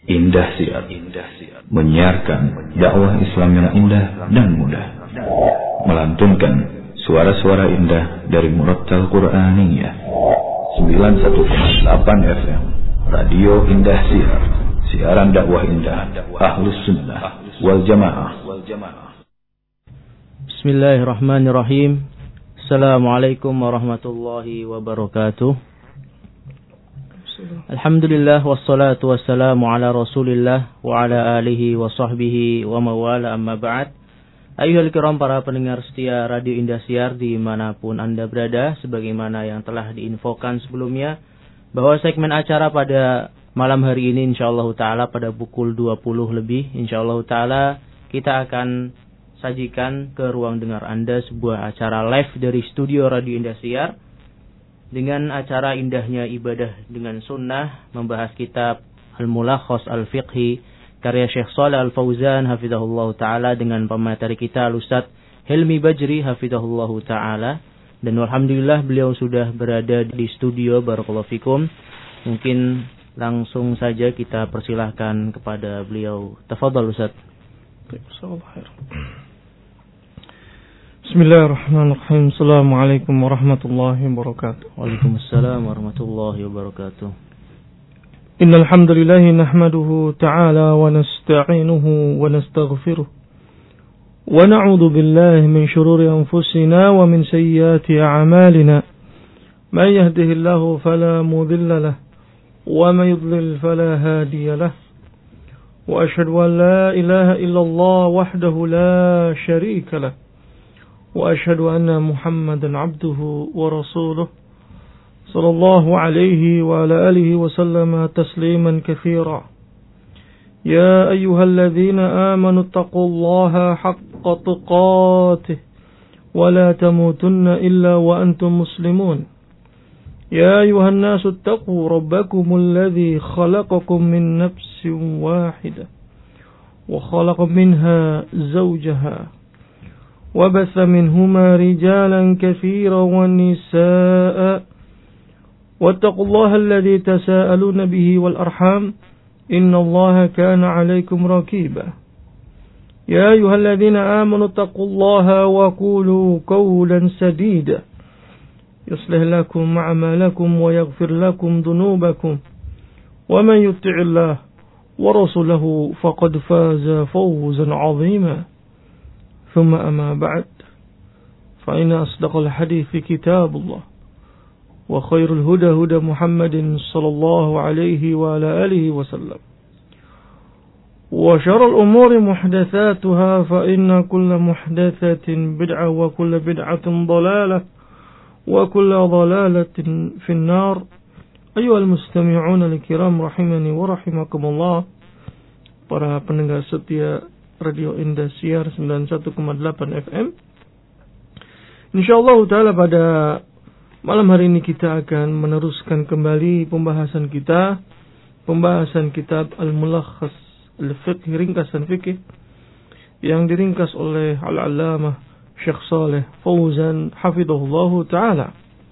Indah Siar menyiarkan dakwah Islam yang indah dan mudah, melantunkan suara-suara indah dari Murattal Quraniyah 91,8 FM Radio Indah Siar, siaran dakwah indah Ahlus Sunnah wal Jamaah. Bismillahirrahmanirrahim. Assalamualaikum warahmatullahi wabarakatuh. Alhamdulillah wassalatu wassalamu ala Rasulillah wa ala alihi wa sahbihi wa mawala, amma ba'd. Ayyuhal kiram, para pendengar setia Radio Indah Siar dimanapun Anda berada, sebagaimana yang telah diinfokan sebelumnya bahwa segmen acara pada malam hari ini insyaallah taala pada pukul 20 lebih insyaallah taala kita akan sajikan ke ruang dengar Anda sebuah acara live dari studio Radio Indah Siar dengan acara indahnya ibadah dengan sunnah, membahas kitab Al-Mulakhas Al-Fiqhi karya Syekh Shalih Al-Fauzan hafizahullah ta'ala dengan pemateri kita Ustaz Hilmi Bajri hafizahullah ta'ala. Dan alhamdulillah beliau sudah berada di studio. Barakallahu fikum. Mungkin langsung saja kita persilahkan kepada beliau. Tafadhal Ustaz. Bismillahirrahmanirrahim. Assalamualaikum warahmatullahi wabarakatuh. Waalaikumsalam warahmatullahi wabarakatuh. Innal hamdalillah nahmaduhu ta'ala wa nasta'inuhu wa nastaghfiruh wa na'udzu billahi min shururi anfusina wa min sayyiati a'malina. Man yahdihillahu fala mudilla lahu wa man yudlil fala hadiya lahu. Wa ashhadu an la ilaha illallah wahdahu la sharika lahu. وأشهد أن محمدا عبده ورسوله صلى الله عليه وعلى آله وسلم تسليما كثيرا. يا أيها الذين آمنوا اتقوا الله حق تقاته ولا تموتن إلا وأنتم مسلمون. يا أيها الناس اتقوا ربكم الذي خلقكم من نفس واحدة وخلق منها زوجها وبث منهما رجالا كثيرا ونساء واتقوا الله الذي تساءلون به والأرحام إن الله كان عليكم رقيبا. يا أيها الذين آمنوا اتقوا الله وقولوا قولا سديدا يصلح لكم أعمالكم ويغفر لكم ذنوبكم ومن يطع الله ورسوله فقد فاز فوزا عظيما. ثم أما بعد فإن أصدق الحديث كتاب الله وخير الهدى هدى محمد صلى الله عليه وعلى آله وسلم وشر الأمور محدثاتها فإن كل محدثة بدعة وكل بدعة ضلالة وكل ضلالة في النار. أيها المستمعون الكرام رحمني ورحمكم الله. Para pendengar setia Radio Indah Siar 91,8 FM. Insyaallah ta'ala pada malam hari ini kita akan meneruskan kembali pembahasan kitab Al-Mulakhas Al-Fiqhi, ringkasan fikih yang diringkas oleh Al-Allamah Syekh Shalih Fauzan hafizahullahu ta'ala.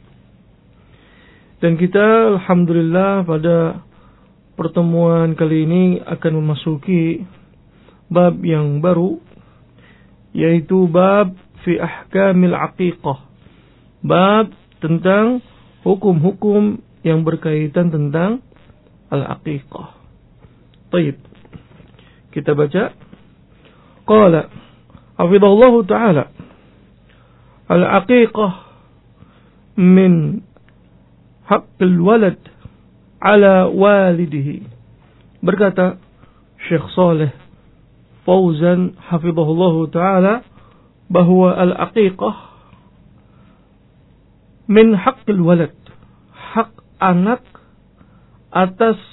Dan kita alhamdulillah pada pertemuan kali ini akan memasuki bab yang baru, yaitu bab fi ahkamil aqiqah, bab tentang hukum-hukum yang berkaitan tentang al-aqiqah. Baik, kita baca. Qala hafizallahu ta'ala, al-aqiqah min haqqil walad ala walidihi. Berkata Syekh Shalih Fauzan hafizahullahu ta'ala bahwa al-aqiqah min haqqil walad, hak anak atas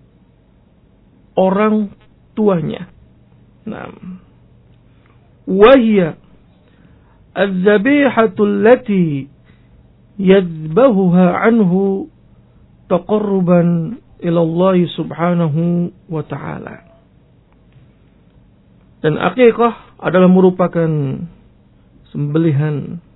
orang tuanya. Naam. Wahia az-zabihatu allati yadhbahuha anhu taqarruban ila Allah subhanahu wa ta'ala. Dan aqiqah adalah merupakan sembelihan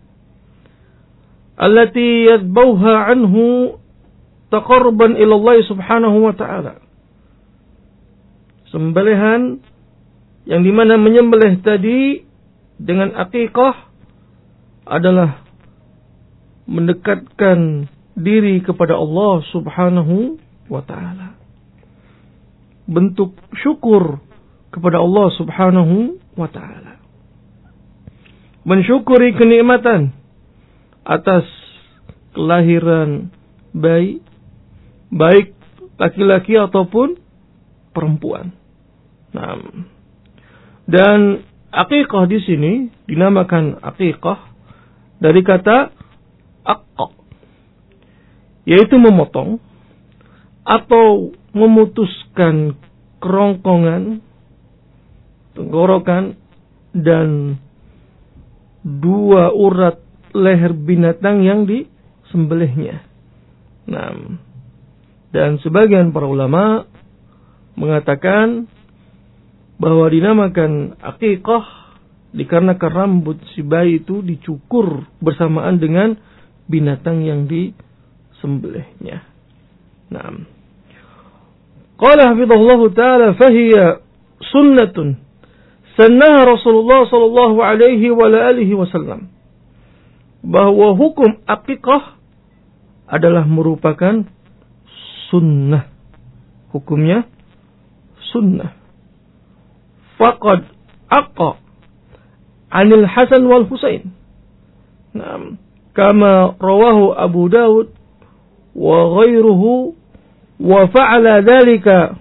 allati yadbauha anhu taqarruban ila Allah subhanahu wa ta'ala, sembelihan yang dimana menyembelih tadi dengan akikah adalah mendekatkan diri kepada Allah Subhanahu wa ta'ala. Bentuk syukur kepada Allah Subhanahu wa ta'ala. Mensyukuri kenikmatan atas kelahiran bayi, baik laki-laki ataupun perempuan. Nah, dan akikah di sini dinamakan akikah dari kata aqqa, yaitu memotong atau memutuskan kerongkongan, tenggorokan, dan dua urat leher binatang yang disembelihnya. Nah, dan sebagian para ulama mengatakan bahwa dinamakan akikah dikarenakan rambut si bayi itu dicukur bersamaan dengan binatang yang disembelihnya. Nah, qala hafizahullahu ta'ala fahiya sunnatun sannaha Rasulullah sallallahu alaihi wa alihi wasallam. Bahwa hukum akikah adalah merupakan sunnah. Hukumnya sunnah. Faqad aqqa anil Hasan wal Husain. Nah, kama rawahu Abu Dawud wa ghairuhu wa fa'ala dhalika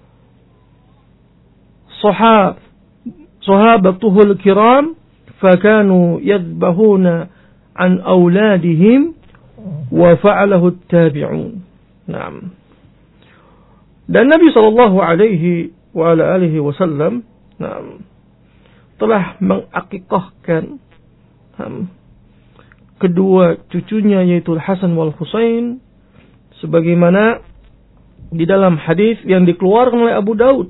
sahabatuhul kiram fakanu yadbahuna an auladihim wa fa'alahu at-tabi'un. Naam. Dan Nabi sallallahu alaihi wa alihi wasallam telah mengakikahkan kedua cucunya yaitu Hasan wal Husain sebagaimana di dalam hadis yang dikeluarkan oleh Abu Daud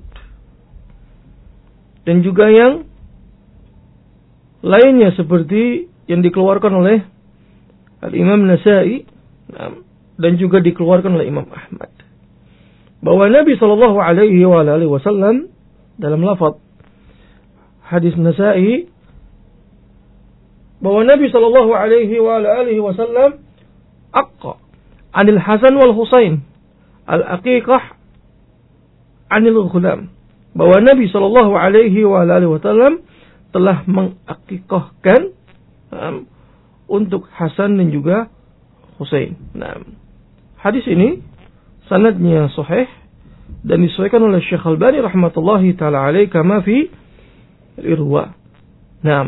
dan juga yang lainnya seperti yang dikeluarkan oleh Al-Imam Nasa'i dan juga dikeluarkan oleh Imam Ahmad, bahwa Nabi sallallahu alaihi wasallam dalam lafaz hadis Nasa'i bahwa Nabi sallallahu alaihi wasallam aqqa anil Hasan wal Husain al-aqiqah anil ghulam, bahwa Nabi sallallahu alaihi wasallam telah mengakikahkan untuk Hasan dan juga Husain. Nah, hadis ini sanadnya sahih dan disesuaikan oleh Syekh Al-Albani rahmatullahi taala alaihi kama fi Irwa. Nah,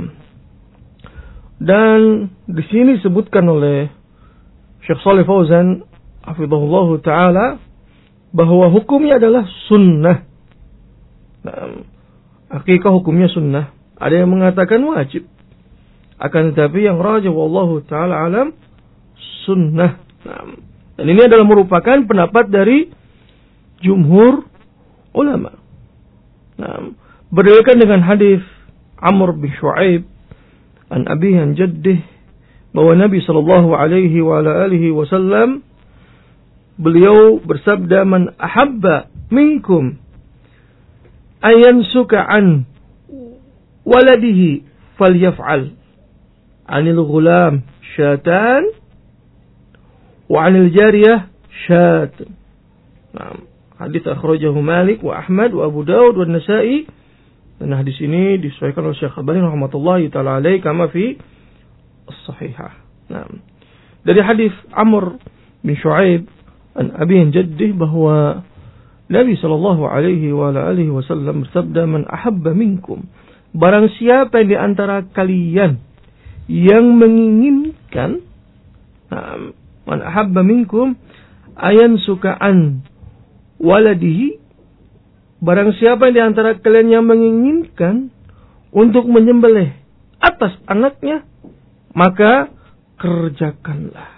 dan di sini disebutkan oleh Syekh Shalih Fauzan hafizahullahu taala bahwa hukumnya adalah sunnah. Nah, akikah hukumnya sunnah. Ada yang mengatakan wajib. Akan tetapi yang rajih wallahu taala alam sunnah. Nah, dan ini adalah merupakan pendapat dari jumhur ulama. Nah, berdasarkan dengan hadis Amr bin Shu'aib an abihi an jaddih bahwa Nabi sallallahu alaihi wa alihi wasallam beliau bersabda, man ahabba minkum ayansuka an waladihi falyaf'al anil ghulam syatan wa anil jariyah syat. Nah, hadis akhrajahu Malik wa Ahmad wa Abu Dawud wa Nasa'i, dan hadis ini disesuaikan oleh Syekh Al-Albani rahmatullahi taala alaihi kama fi as-sahihah. Nah, dari hadis Amr bin Shu'aib an abihi jaddih bahwa Nabi sallallahu alaihi wa alihi wasallam bersabda, man ahabba minkum, barang siapa di antara kalian yang menginginkan, man ahabba minkum ayansuka an waladihi, barang siapa di antara kalian yang menginginkan untuk menyembelih atas anaknya, maka kerjakanlah.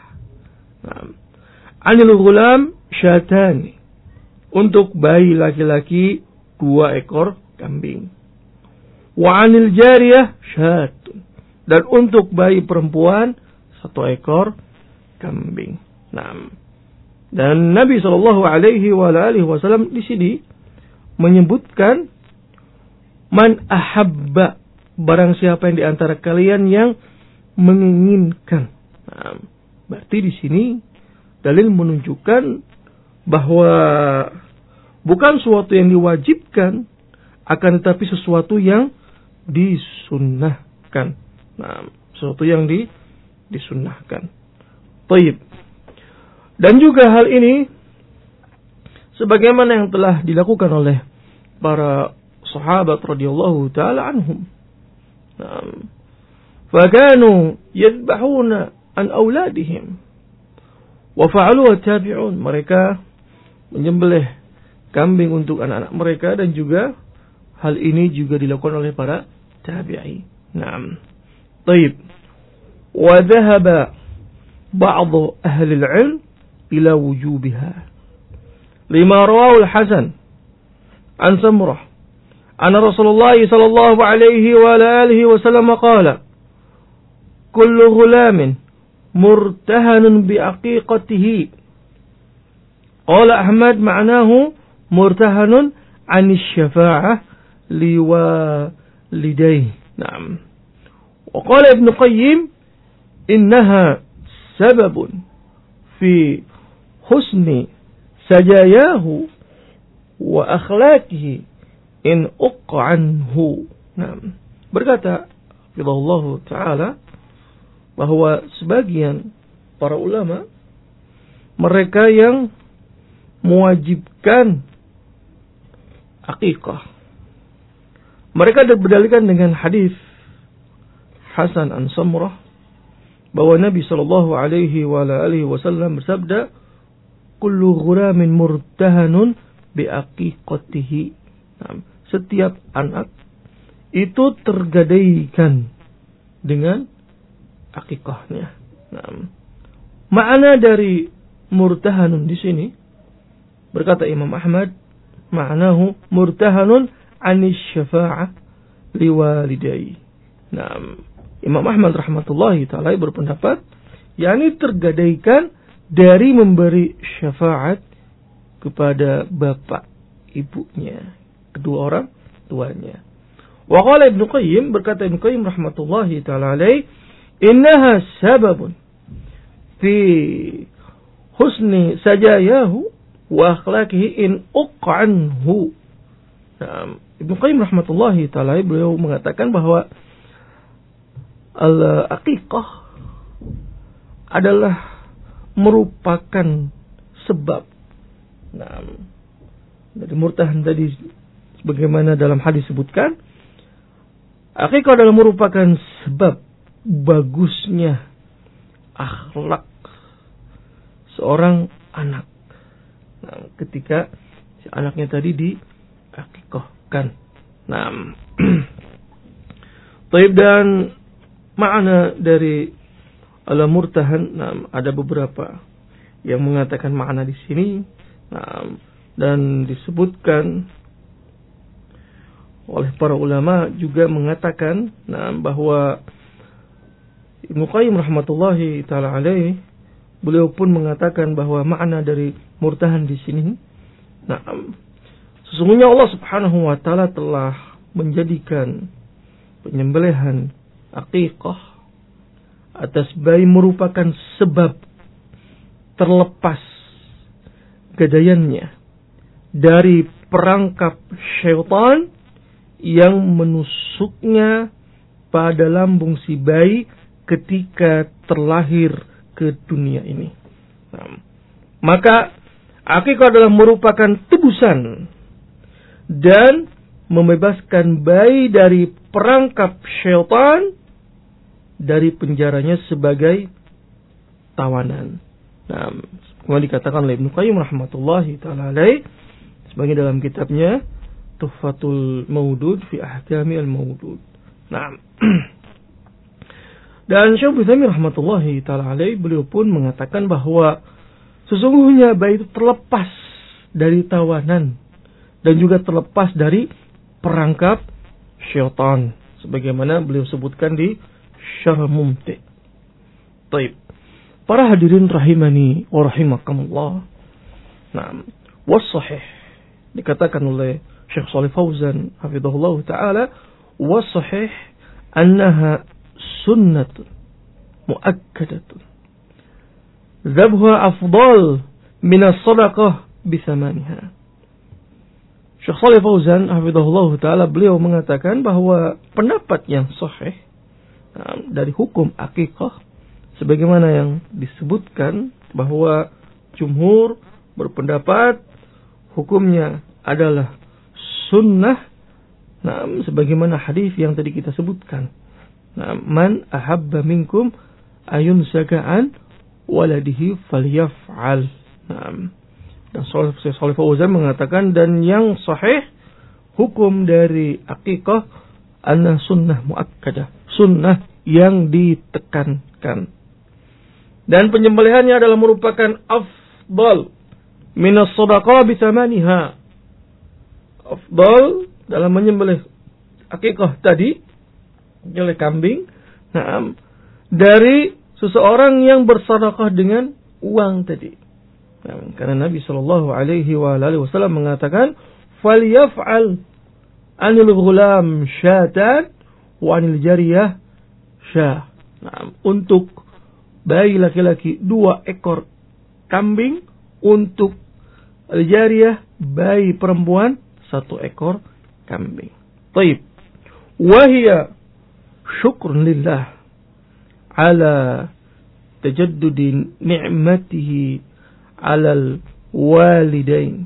Anil ghulam syatani, untuk bayi laki-laki 2 ekor kambing. Wa anil jariyah syatun, dan untuk bayi perempuan 1 ekor kambing. Nah, dan Nabi sallallahu alaihi wasallam di sini menyebutkan man ahabba, barang siapa yang di antara kalian yang menginginkan. Nah, berarti di sini dalil menunjukkan bahwa bukan sesuatu yang diwajibkan, akan tetapi sesuatu yang disunnahkan. Nah, sesuatu yang disunnahkan. Baik. Dan juga hal ini sebagaimana yang telah dilakukan oleh para sahabat radhiyallahu taala anhum. Fakanu yadbahuna an auladihim wa fa'alu tabi'un. Mereka menyembelih kambing untuk anak-anak mereka, dan juga hal ini juga dilakukan oleh para tabi'i. Naam. Baik. Wa dhahaba ba'd ahli al-'ilm ila wujubiha. Lima rawahu al-Hasan an Samurah anna Rasulullah sallallahu alaihi wa alihi wasallam qala kullu ghulamin murtahanun bi aqiqatihi. Qala Ahmad ma'nahu murtahanun 'an asy-syafa'ah liwalidayhi. Naam. Wa qala Ibnu Qayyim innaha sababun fi husni sajayahu wa akhlaqihi in uqqa anhu. Nah, berkata Allah Ta'ala bahwa sebagian para ulama, mereka yang mewajibkan akikah, mereka berdalilkan dengan hadis Hasan an Samurah bahwa Nabi sallallahu alaihi wasallam bersabda, kullu ghulamin murtahanun bi aqiqatihi. Nah, setiap anak itu tergadaikan dengan akikahnya. Nah, makna dari murtahanun di sini berkata Imam Ahmad, maknahu murtahanun 'anis syafa'ah liwalidayhi. Nah, Imam Ahmad rahmatullahi ta'ala berpendapat, yakni tergadaikan dari memberi syafaat kepada bapak ibunya, kedua orang tuanya. Wa qala Ibnu Qayyim, berkata Ibnu Qayyim rahmatullahi ta'ala alaih, innaha sababun fi husni sajayahu wa akhlaqihi in uq'anhu. Nah, Ibnu Qayyim rahmatullahi ta'ala beliau mengatakan bahwa al-aqiqah adalah merupakan sebab. Nah, dari murtahan tadi sebagaimana dalam hadis sebutkan, aqiqah adalah merupakan sebab bagusnya akhlak seorang anak. Nah, ketika si anaknya tadi diakikahkan. Nah, baik, dan makna dari al-murtahan, nah, ada beberapa yang mengatakan makna di sini, nah, dan disebutkan oleh para ulama juga mengatakan, nah, bahwa Ibnu Qayyim rahmatullahi taala alaih beliau pun mengatakan bahwa makna dari murtahan di sini, nah, sesungguhnya Allah Subhanahu wa taala telah menjadikan penyembelihan aqiqah atas bayi merupakan sebab terlepas gadaiannya dari perangkap syaitan yang menusuknya pada lambung si bayi ketika terlahir ke dunia ini. Nah, maka akikah adalah merupakan tebusan dan membebaskan bayi dari perangkap syaitan dari penjaranya sebagai tawanan. Nah, kemudian dikatakan oleh Ibnu Qayyim rahmatullahi ta'ala alaih sebagai dalam kitabnya Tuhfatul Maudud fi Ahkami al-Maudud. Nah, dan Syekh Utsaimin rahmatullahi ta'ala alaih beliau pun mengatakan bahwa sesungguhnya bayi itu terlepas dari tawanan dan juga terlepas dari perangkap syaitan sebagaimana beliau sebutkan di Syarh Mumti'. Baik. Para hadirin rahimani wa rahimakumullah. Nah, was sahih dikatakan oleh Syekh Shalih Fauzan hafizahullah taala, wa sahih annaha sunnatun muakkadatun zabha afdal min as-sadaqah bithamaniha. Syekh Shalih Fauzan hafizahullah taala, beliau mengatakan bahwa pendapat yang sahih dari hukum akikah sebagaimana yang disebutkan bahwa jumhur berpendapat hukumnya adalah sunnah, sebagaimana hadis yang tadi kita sebutkan, man ahabba minkum ayun saka'an waladihi falyaf'al. Dan Shalih Fauzan mengatakan, dan yang sahih hukum dari akikah anna sunnah muakkadah, sunnah yang ditekankan, dan penyembelihannya adalah merupakan afdal minas shadaqah bithamaniha. Afdal dalam menyembelih akikah tadi, menyembelih kambing, dari seseorang yang bersedekah dengan uang tadi. Karena Nabi sallallahu alaihi wasallam mengatakan, "Falyaf'al 'anil ghulam syatan wa 'anil jariyah syah." Untuk bayi laki-laki 2 ekor kambing, untuk al-jariyah bayi perempuan 1 ekor kambing. Baik. Wa hiya syukrun lillah ala tajaddudi ni'matihi 'alal walidain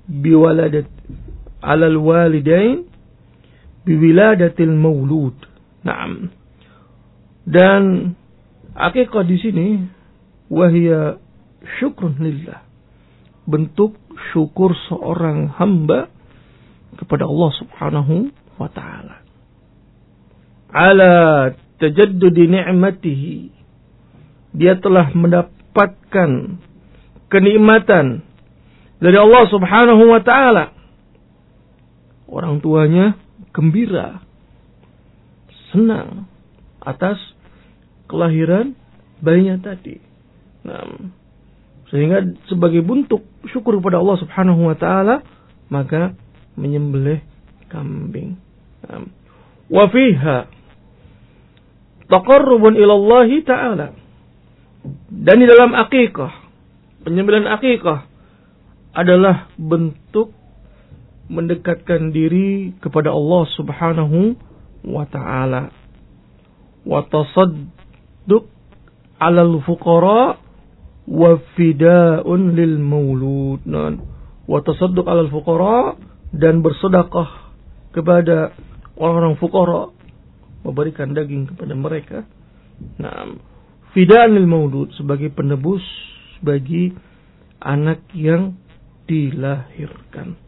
biwiladatil maulud. Naam. Dan akikah di sini wahia syukrun lillah, bentuk syukur seorang hamba kepada Allah Subhanahu wa taala. Ala tajaddudi ni'matihi, dia telah mendapatkan kenikmatan dari Allah Subhanahu wa taala. Orang tuanya gembira, senang atas kelahiran bayinya tadi. Sehingga sebagai bentuk syukur kepada Allah Subhanahu wa taala, maka menyembelih kambing. Wa fiha taqarrubun ila Allah taala. Dan di dalam akikah, penyembelihan akikah adalah bentuk mendekatkan diri kepada Allah Subhanahu wa taala. Wa tasadduq 'alal fuqara wa fida'un lil maulud. Wa tasadduq 'alal fuqara, dan bersedekah kepada orang-orang fuqara, memberikan daging kepada mereka. Fida'un lil maulud, sebagai penebus bagi anak yang dilahirkan.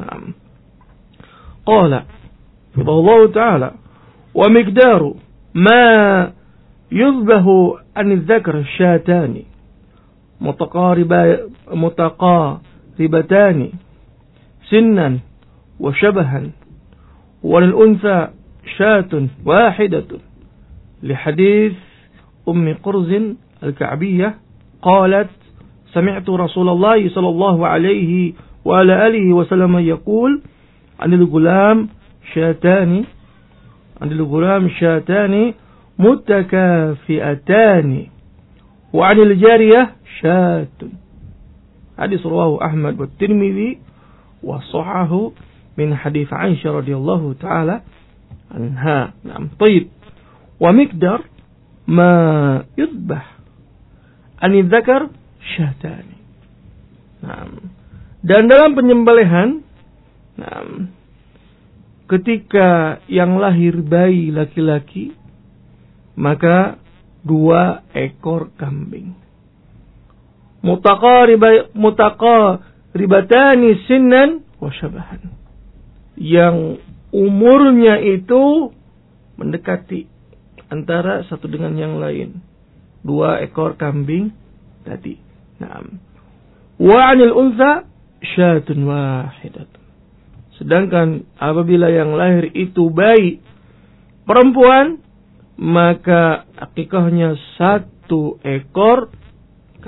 Qala Allah Ta'ala, wa miqdaru ma yuzbahu anil dzakar syatani mutaqaribatani sinnan wa shabahan wa lil untha syatun wahidatun li hadits ummi Qurzin al-Ka'biyah qalat سمعت رسول الله صلى الله عليه وعلى آله وسلم يقول عن الغلام شاتان متكافئتان وعن الجارية شات. حديث رواه أحمد والترمذي وصححه من حديث عائشة رضي الله تعالى عنها. طيب. ومقدار ما يذبح عن الذكر syatani. Dan dalam penyembelihan, ketika yang lahir bayi laki-laki, maka 2 ekor kambing. Mutaqaribatani sinnan wa syabahan, yang umurnya itu mendekati antara satu dengan yang lain. 2 ekor kambing tadi. Wa 'anil untha syatun wahidatun. Sedangkan apabila yang lahir itu bayi perempuan, maka akikahnya 1 ekor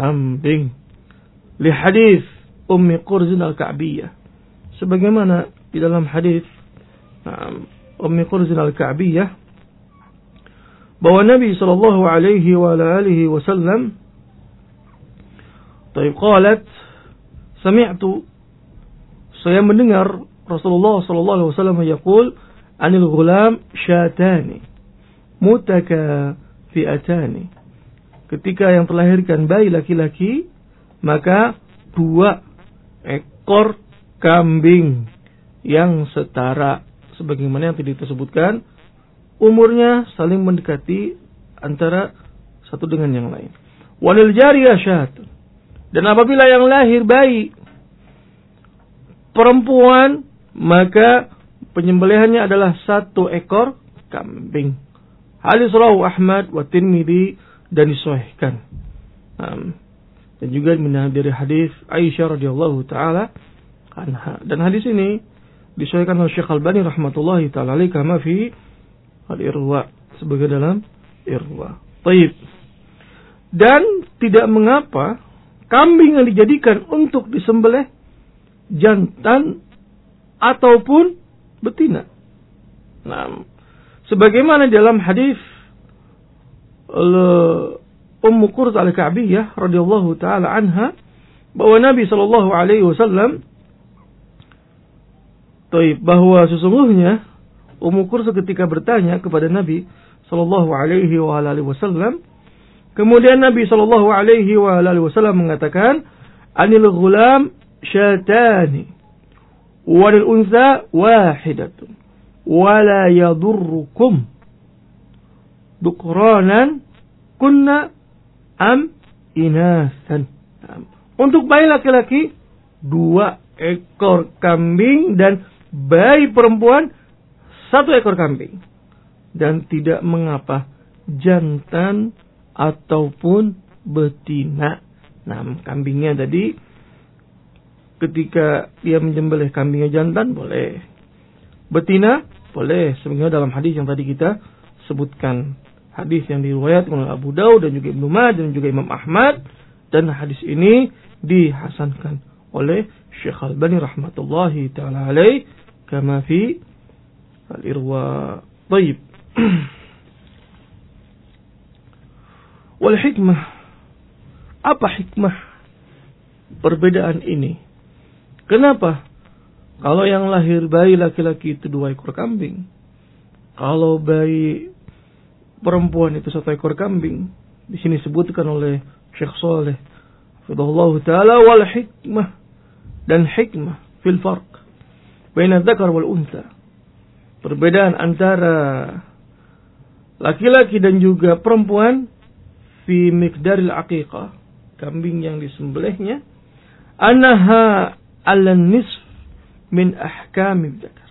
kambing. Li hadis Ummi Qurzin al-Ka'biyah, sebagaimana di dalam hadis Ummi Qurzin al-Ka'biyah bahwa Nabi sallallahu alaihi wa alihi wasallam qalat sami'tu, saya mendengar Rasulullah sallallahu alaihi wasallam yaqul anil ghulam syatani mutakafiatani, ketika yang terlahirkan bayi laki-laki maka 2 ekor kambing yang setara, sebagaimana yang tadi disebutkan, umurnya saling mendekati antara satu dengan yang lain. Walil jariyah syatun, dan apabila yang lahir bayi perempuan maka penyembelihannya adalah 1 ekor kambing. Hadis rawahu Ahmad wa Tirmidzi dan disahihkan. Dan juga dari hadis Aisyah radhiyallahu taala anha. Dan hadis ini disahihkan oleh Syekh Al-Albani rahmatullahi taala alaihi kama fi Al-Irwa, sebagai dalam Irwa. Baik. Dan tidak mengapa kambing yang dijadikan untuk disembelih jantan ataupun betina. Sebagaimana dalam hadis Ummu Qurzin al-Ka'biyah radhiyallahu taala anha bahwa Nabi sallallahu alaihi wasallam bahwa sesungguhnya Ummu Qurzin ketika bertanya kepada Nabi sallallahu alaihi wasallam, kemudian Nabi sallallahu alaihi wasallam mengatakan anil ghulam syatani walil unsa wahidatun wala yadurrukum dukranan kunna am inasan. Untuk bayi laki-laki 2 ekor kambing dan bayi perempuan 1 ekor kambing, dan tidak mengapa jantan ataupun betina. Kambingnya tadi ketika dia menyembelih kambingnya jantan boleh, betina boleh, sebagaimana dalam hadis yang tadi kita sebutkan, hadis yang diriwayatkan oleh Abu Daud dan juga Ibnu Majah dan juga Imam Ahmad, dan hadis ini dihasankan oleh Syekh Al-Albani rahmatullahi taala alaih kama fi Al-Irwa. Baik. Wal hikmah, apa hikmah perbedaan ini? Kenapa kalau yang lahir bayi laki-laki itu 2 ekor kambing, kalau bayi perempuan itu 1 ekor kambing? Di sini disebutkan oleh Syekh Saleh hafizahullah taala wal hikmah, dan hikmah fil farq baina dzakar wal unsa, perbedaan antara laki-laki dan juga perempuan, fi miqdaril aqiqah, kambing yang disembelihnya, annaha al-nisf min ahkamid dzakar.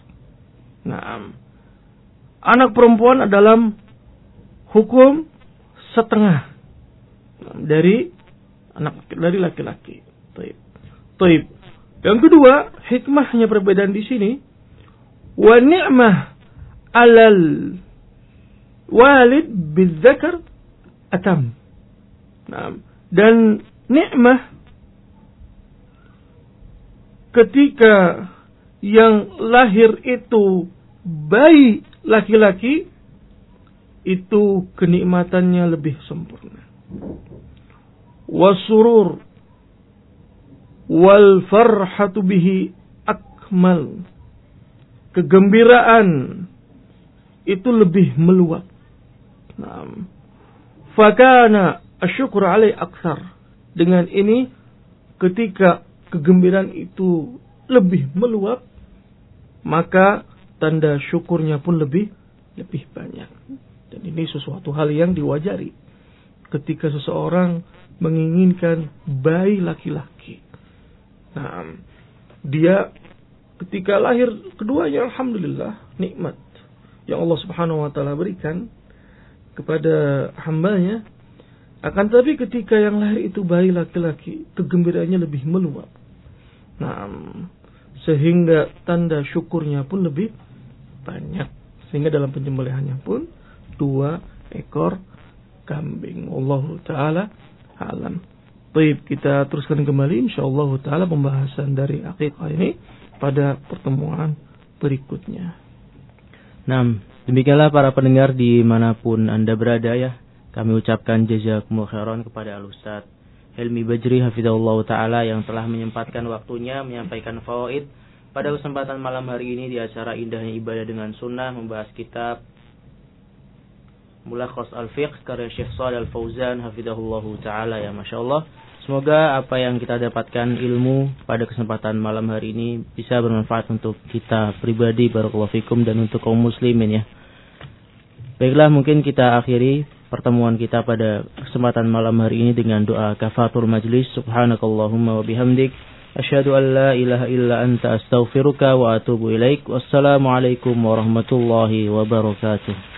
Anak perempuan adalah hukum setengah dari laki-laki. Taib. Yang kedua, hikmahnya perbedaan di sini, wa ni'mah alal walid bidzakar atam. Dan nikmah ketika yang lahir itu bayi laki-laki, itu kenikmatannya lebih sempurna. Wasurur wal farhatu bihi akmal, kegembiraan itu lebih meluap. Fakana asyukur alaih aksar. Dengan ini, ketika kegembiraan itu lebih meluap, maka tanda syukurnya pun lebih banyak. Dan ini sesuatu hal yang diwajari ketika seseorang menginginkan bayi laki-laki. Dia ketika lahir keduanya, alhamdulillah, nikmat yang Allah Subhanahu wa taala berikan kepada hambanya. Akan tetapi ketika yang lahir itu bayi laki-laki, kegembiraannya lebih meluap. Sehingga tanda syukurnya pun lebih banyak. Sehingga dalam penyembelihannya pun 2 ekor kambing. Wallahu ta'ala alam. Baik, kita teruskan kembali insyaallah ta'ala pembahasan dari akikah ini pada pertemuan berikutnya. Nah, demikianlah para pendengar dimanapun Anda berada ya. Kami ucapkan jazakumullah khairan kepada Al-Ustaz Helmi Bajri hafizahullah ta'ala yang telah menyempatkan waktunya menyampaikan fawaid pada kesempatan malam hari ini di acara Indahnya Ibadah dengan Sunnah, membahas kitab Mulakhas Al-Fiqh karya Syekh Shalih Al-Fauzan hafizahullah ta'ala ya. Masya Allah, semoga apa yang kita dapatkan ilmu pada kesempatan malam hari ini bisa bermanfaat untuk kita pribadi, barakallahu fikum, dan untuk kaum muslimin ya. Baiklah, mungkin kita akhiri pertemuan kita pada kesempatan malam hari ini dengan doa kafatul majlis. Subhanakallahumma wa bihamdik, asyhadu an la ilaha illa anta astaghfiruka wa atubu ilaik. Wassalamualaikum warahmatullahi wabarakatuh.